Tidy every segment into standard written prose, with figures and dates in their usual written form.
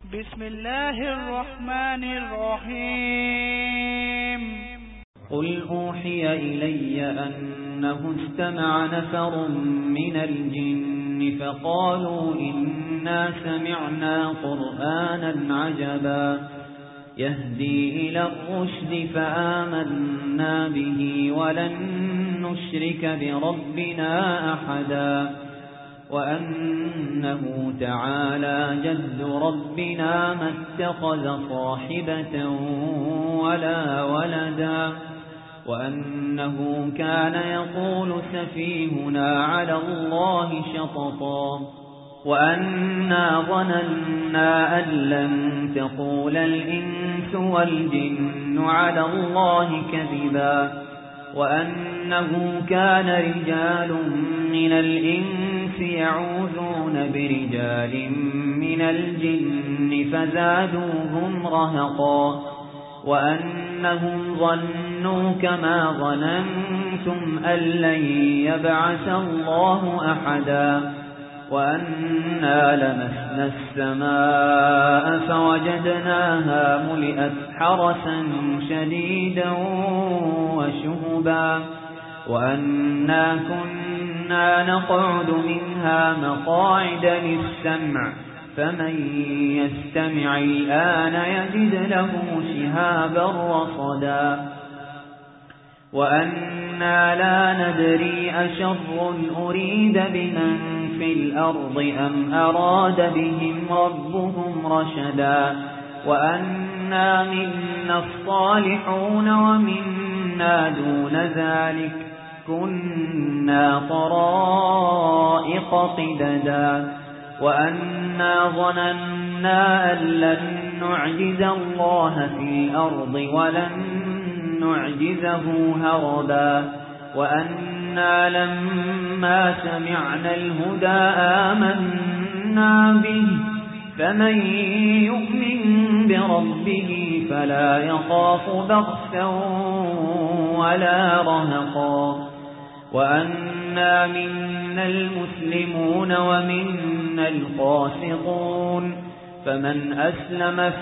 بسم الله الرحمن الرحيم قل أوحي إلي أنه استمع نفر من الجن فقالوا إنا سمعنا قرآنا عجبا يهدي إلى الرشد فآمنا به ولن نشرك بربنا أحدا وأنه تعالى جد ربنا ما اتخذ صاحبة ولا ولدا وأنه كان يقول سفيهنا على الله شططا وأنا ظننا أن لن تقول الإنس والجن على الله كذبا وأنه كان رجال من الإنس يعوذون برجال من الجن فزادوهم رهقا وأنهم ظنوا كما ظننتم أن لن يبعث الله أحدا وأنا لمسنا السماء فوجدناها ملئت حرسا شديدا وشهبا وأنا كنا نقعد منها مقاعد للسمع فمن يستمع الآن يجد له شهابا رصدا وأنا لا ندري أشر أريد بمن في الأرض أم أراد بهم ربهم رشدا وأنا منا الصالحون ومنا دون ذلك كنا طرائق قددا وأنا ظننا أن لن نعجز الله في الأرض ولن نعجزه هربا وأنا لما سمعنا الهدى آمنا به فمن يؤمن بربه فلا يخاف بخسا ولا رهقا وأنا منا المسلمون ومنا القاسطون فمن أسلم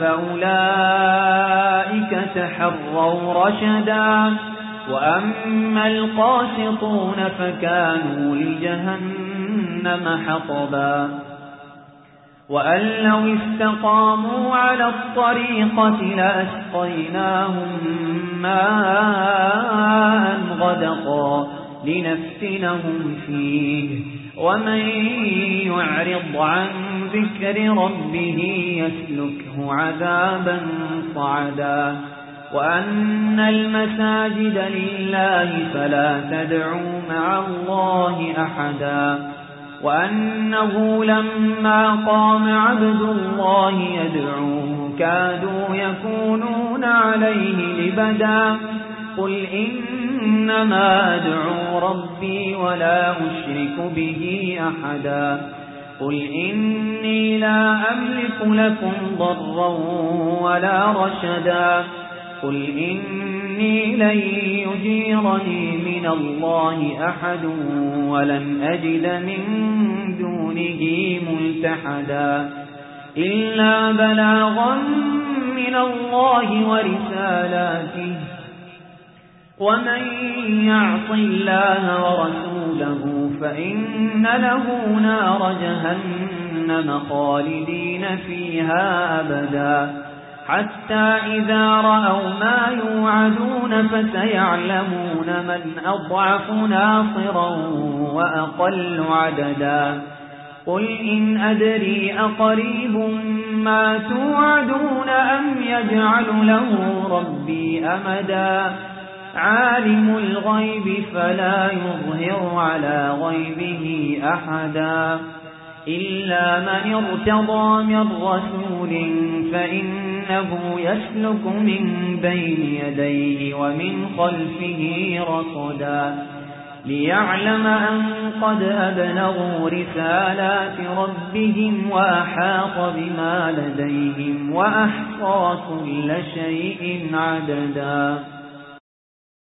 فأولئك تحروا رشدا وأما القاسطون فكانوا لجهنم حطبا وأن لو استقاموا على الطريقة لأسقيناهم ماء غدقا لنفتنهم فيه ومن يعرض عن ذكر ربه يسلكه عذابا صعدا وأن المساجد لله فلا تدعوا مع الله أحدا وأنه لما قام عبد الله يدعوه كادوا يكونون عليه لبدا قل إنما أدعو ربي ولا أشرك به أحدا قل إني لا أملك لكم ضرا ولا رشدا قل إني لن يجيرني من الله أحد ولن أجد من دونه ملتحدا إلا بلاغا من الله ورسالاته ومن يعص الله ورسوله فإن له نار جهنم خالدين فيها أبدا حتى إذا رأوا ما يوعدون فسيعلمون من أضعف ناصرا وأقل عددا قل إن أدري أقريب ما توعدون أم يجعل له ربي أمدا عالم الغيب فلا يظهر على غيبه أحدا إلا من ارتضى من رسول فإنه يسلك من بين يديه ومن خلفه رصدا ليعلم أن قد أبلغوا رسالات ربهم وأحاط بما لديهم وأحصى كل شيء عددا